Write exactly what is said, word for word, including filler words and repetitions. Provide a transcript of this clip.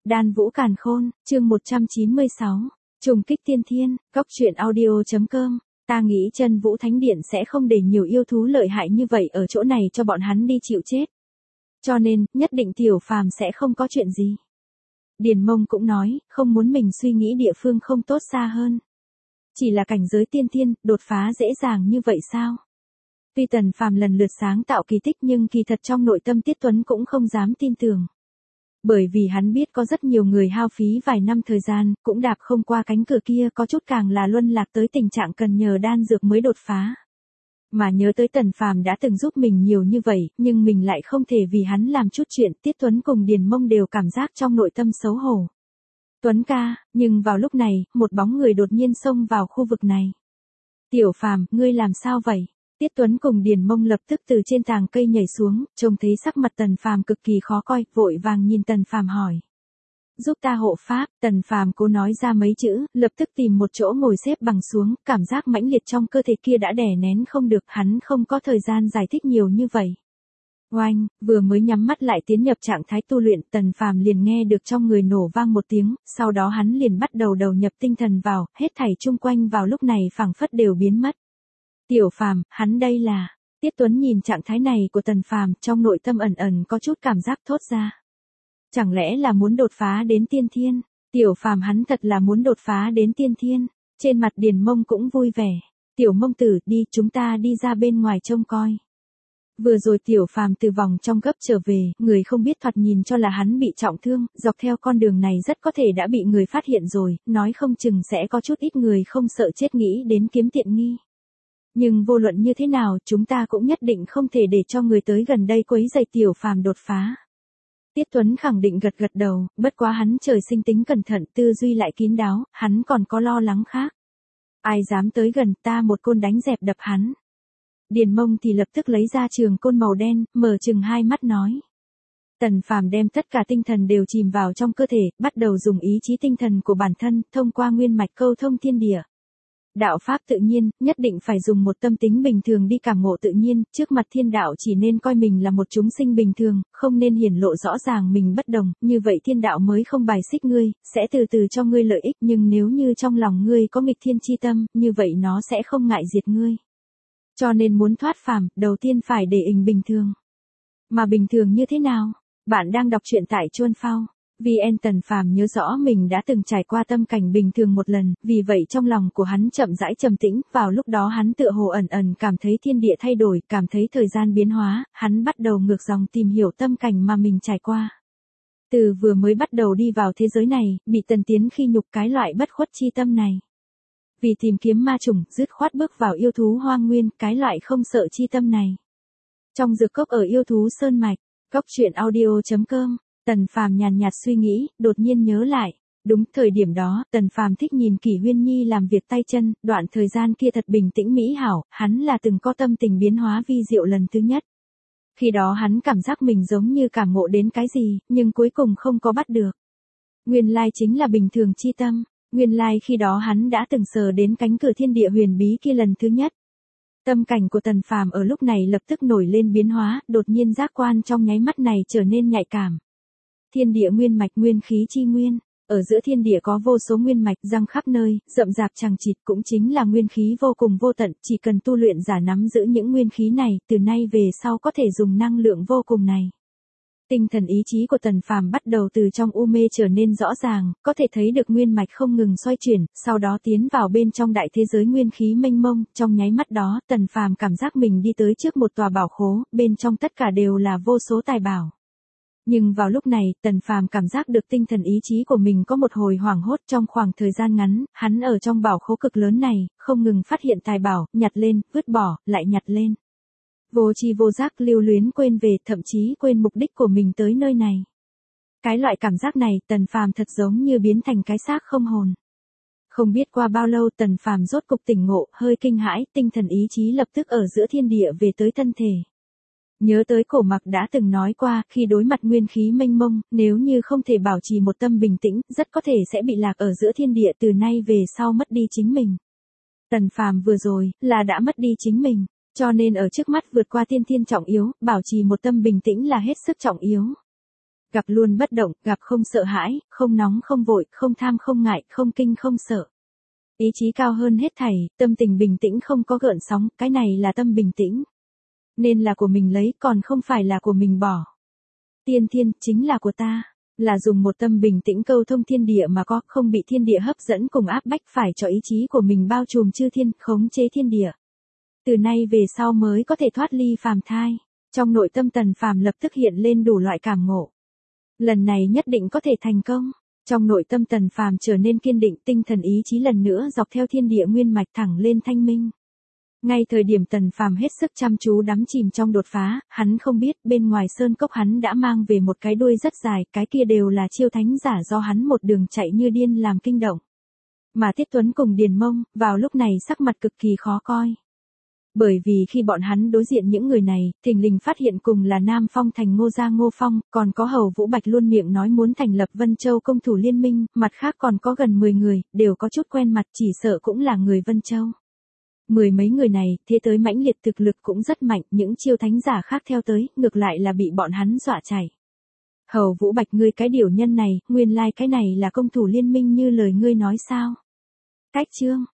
Đan Vũ Càn Khôn, chương một trăm chín mươi sáu. Trùng kích tiên thiên, góc truyện audio.com. Ta nghĩ Chân Vũ Thánh Điện sẽ không để nhiều yêu thú lợi hại như vậy ở chỗ này cho bọn hắn đi chịu chết. Cho nên, nhất định Tiểu Phàm sẽ không có chuyện gì. Điền Mông cũng nói, không muốn mình suy nghĩ địa phương không tốt xa hơn. Chỉ là cảnh giới tiên thiên, đột phá dễ dàng như vậy sao? Tuy Tần Phàm lần lượt sáng tạo kỳ tích nhưng kỳ thật trong nội tâm Tiết Tuấn cũng không dám tin tưởng. Bởi vì hắn biết có rất nhiều người hao phí vài năm thời gian, cũng đạp không qua cánh cửa kia, có chút càng là luân lạc tới tình trạng cần nhờ đan dược mới đột phá. Mà nhớ tới Tần Phàm đã từng giúp mình nhiều như vậy, nhưng mình lại không thể vì hắn làm chút chuyện, Tiết Tuấn cùng Điền Mông đều cảm giác trong nội tâm xấu hổ. Tuấn ca, nhưng vào lúc này, một bóng người đột nhiên xông vào khu vực này. Tiểu Phàm, ngươi làm sao vậy? Tiết Tuấn cùng Điền Mông lập tức từ trên tàng cây nhảy xuống, trông thấy sắc mặt Tần Phàm cực kỳ khó coi, vội vàng nhìn Tần Phàm hỏi. Giúp ta hộ pháp, Tần Phàm cố nói ra mấy chữ, lập tức tìm một chỗ ngồi xếp bằng xuống, cảm giác mãnh liệt trong cơ thể kia đã đè nén không được, hắn không có thời gian giải thích nhiều như vậy. Oanh, vừa mới nhắm mắt lại tiến nhập trạng thái tu luyện, Tần Phàm liền nghe được trong người nổ vang một tiếng, sau đó hắn liền bắt đầu đầu nhập tinh thần vào, hết thảy chung quanh vào lúc này phảng phất đều biến mất. Tiểu Phàm, hắn đây là... Tiết Tuấn nhìn trạng thái này của Tần Phàm, trong nội tâm ẩn ẩn có chút cảm giác thốt ra. Chẳng lẽ là muốn đột phá đến tiên thiên? Tiểu Phàm hắn thật là muốn đột phá đến tiên thiên. Trên mặt Điền Mông cũng vui vẻ. Tiểu Mông tử, đi, chúng ta đi ra bên ngoài trông coi. Vừa rồi Tiểu Phàm từ vòng trong gấp trở về, người không biết thoạt nhìn cho là hắn bị trọng thương, dọc theo con đường này rất có thể đã bị người phát hiện rồi, nói không chừng sẽ có chút ít người không sợ chết nghĩ đến kiếm tiện nghi. Nhưng vô luận như thế nào, chúng ta cũng nhất định không thể để cho người tới gần đây quấy rầy Tiểu Phàm đột phá. Tiết Tuấn khẳng định gật gật đầu, bất quá hắn trời sinh tính cẩn thận, tư duy lại kín đáo, hắn còn có lo lắng khác. Ai dám tới gần, ta một côn đánh dẹp đập hắn. Điền Mông thì lập tức lấy ra trường côn màu đen, mở chừng hai mắt nói. Tần Phàm đem tất cả tinh thần đều chìm vào trong cơ thể, bắt đầu dùng ý chí tinh thần của bản thân, thông qua nguyên mạch câu thông thiên địa. Đạo pháp tự nhiên, nhất định phải dùng một tâm tính bình thường đi cảm ngộ tự nhiên, trước mặt thiên đạo chỉ nên coi mình là một chúng sinh bình thường, không nên hiển lộ rõ ràng mình bất đồng, như vậy thiên đạo mới không bài xích ngươi, sẽ từ từ cho ngươi lợi ích, nhưng nếu như trong lòng ngươi có nghịch thiên chi tâm, như vậy nó sẽ không ngại diệt ngươi. Cho nên muốn thoát phàm, đầu tiên phải để hình bình thường. Mà bình thường như thế nào? Bạn đang đọc truyện tại Chuan Phao. vê en Tần Phàm nhớ rõ mình đã từng trải qua tâm cảnh bình thường một lần, vì vậy trong lòng của hắn chậm rãi trầm tĩnh, vào lúc đó hắn tựa hồ ẩn ẩn cảm thấy thiên địa thay đổi, cảm thấy thời gian biến hóa, hắn bắt đầu ngược dòng tìm hiểu tâm cảnh mà mình trải qua. Từ vừa mới bắt đầu đi vào thế giới này, bị Tần Tiến khi nhục cái loại bất khuất chi tâm này. Vì tìm kiếm ma trùng, dứt khoát bước vào yêu thú hoang nguyên, cái loại không sợ chi tâm này. Trong dược cốc ở yêu thú sơn mạch, góc truyện audio.com. Tần Phàm nhàn nhạt suy nghĩ, đột nhiên nhớ lại, đúng thời điểm đó, Tần Phàm thích nhìn Kỷ Huyên Nhi làm việc tay chân, đoạn thời gian kia thật bình tĩnh mỹ hảo, hắn là từng có tâm tình biến hóa vi diệu lần thứ nhất. Khi đó hắn cảm giác mình giống như cảm ngộ đến cái gì, nhưng cuối cùng không có bắt được. Nguyên lai chính là bình thường chi tâm, nguyên lai khi đó hắn đã từng sờ đến cánh cửa thiên địa huyền bí kia lần thứ nhất. Tâm cảnh của Tần Phàm ở lúc này lập tức nổi lên biến hóa, đột nhiên giác quan trong nháy mắt này trở nên nhạy cảm. Thiên địa nguyên mạch nguyên khí chi nguyên, ở giữa thiên địa có vô số nguyên mạch răng khắp nơi, rậm rạp chằng chịt cũng chính là nguyên khí vô cùng vô tận, chỉ cần tu luyện giả nắm giữ những nguyên khí này, từ nay về sau có thể dùng năng lượng vô cùng này. Tinh thần ý chí của Tần Phàm bắt đầu từ trong u mê trở nên rõ ràng, có thể thấy được nguyên mạch không ngừng xoay chuyển, sau đó tiến vào bên trong đại thế giới nguyên khí mênh mông, trong nháy mắt đó, Tần Phàm cảm giác mình đi tới trước một tòa bảo khố, bên trong tất cả đều là vô số tài bảo. Nhưng vào lúc này, Tần Phàm cảm giác được tinh thần ý chí của mình có một hồi hoảng hốt trong khoảng thời gian ngắn, hắn ở trong bảo khố cực lớn này, không ngừng phát hiện tài bảo, nhặt lên, vứt bỏ, lại nhặt lên. Vô tri vô giác lưu luyến quên về, thậm chí quên mục đích của mình tới nơi này. Cái loại cảm giác này, Tần Phàm thật giống như biến thành cái xác không hồn. Không biết qua bao lâu Tần Phàm rốt cục tỉnh ngộ, hơi kinh hãi, tinh thần ý chí lập tức ở giữa thiên địa về tới thân thể. Nhớ tới Cổ Mặc đã từng nói qua, khi đối mặt nguyên khí mênh mông, nếu như không thể bảo trì một tâm bình tĩnh, rất có thể sẽ bị lạc ở giữa thiên địa, từ nay về sau mất đi chính mình. Tần Phàm vừa rồi, là đã mất đi chính mình, cho nên ở trước mắt vượt qua tiên thiên trọng yếu, bảo trì một tâm bình tĩnh là hết sức trọng yếu. gặp luôn bất động, gặp không sợ hãi, không nóng không vội, không tham không ngại, không kinh không sợ. Ý chí cao hơn hết thảy, tâm tình bình tĩnh không có gợn sóng, cái này là tâm bình tĩnh. Nên là của mình lấy, còn không phải là của mình bỏ. Tiên thiên, chính là của ta. Là dùng một tâm bình tĩnh câu thông thiên địa mà có, không bị thiên địa hấp dẫn cùng áp bách phải cho ý chí của mình bao trùm chư thiên, khống chế thiên địa. Từ nay về sau mới có thể thoát ly phàm thai. Trong nội tâm Tần Phàm lập tức hiện lên đủ loại cảm ngộ. Lần này nhất định có thể thành công. Trong nội tâm Tần Phàm trở nên kiên định, tinh thần ý chí lần nữa dọc theo thiên địa nguyên mạch thẳng lên thanh minh. Ngay thời điểm Tần Phàm hết sức chăm chú đắm chìm trong đột phá, hắn không biết bên ngoài sơn cốc hắn đã mang về một cái đuôi rất dài, cái kia đều là chiêu thánh giả do hắn một đường chạy như điên làm kinh động. Mà Tiết Tuấn cùng Điền Mông, vào lúc này sắc mặt cực kỳ khó coi. Bởi vì khi bọn hắn đối diện những người này, thình lình phát hiện cùng là Nam Phong thành Ngô Gia Ngô Phong, còn có Hầu Vũ Bạch luôn miệng nói muốn thành lập Vân Châu công thủ liên minh, mặt khác còn có gần mười người, đều có chút quen mặt, chỉ sợ cũng là người Vân Châu. Mười mấy người này, thế tới mãnh liệt thực lực cũng rất mạnh, những chiêu thánh giả khác theo tới, ngược lại là bị bọn hắn dọa chạy. Hầu Vũ Bạch, ngươi cái điều nhân này, nguyên lai like cái này là công thủ liên minh như lời ngươi nói sao? Cách chương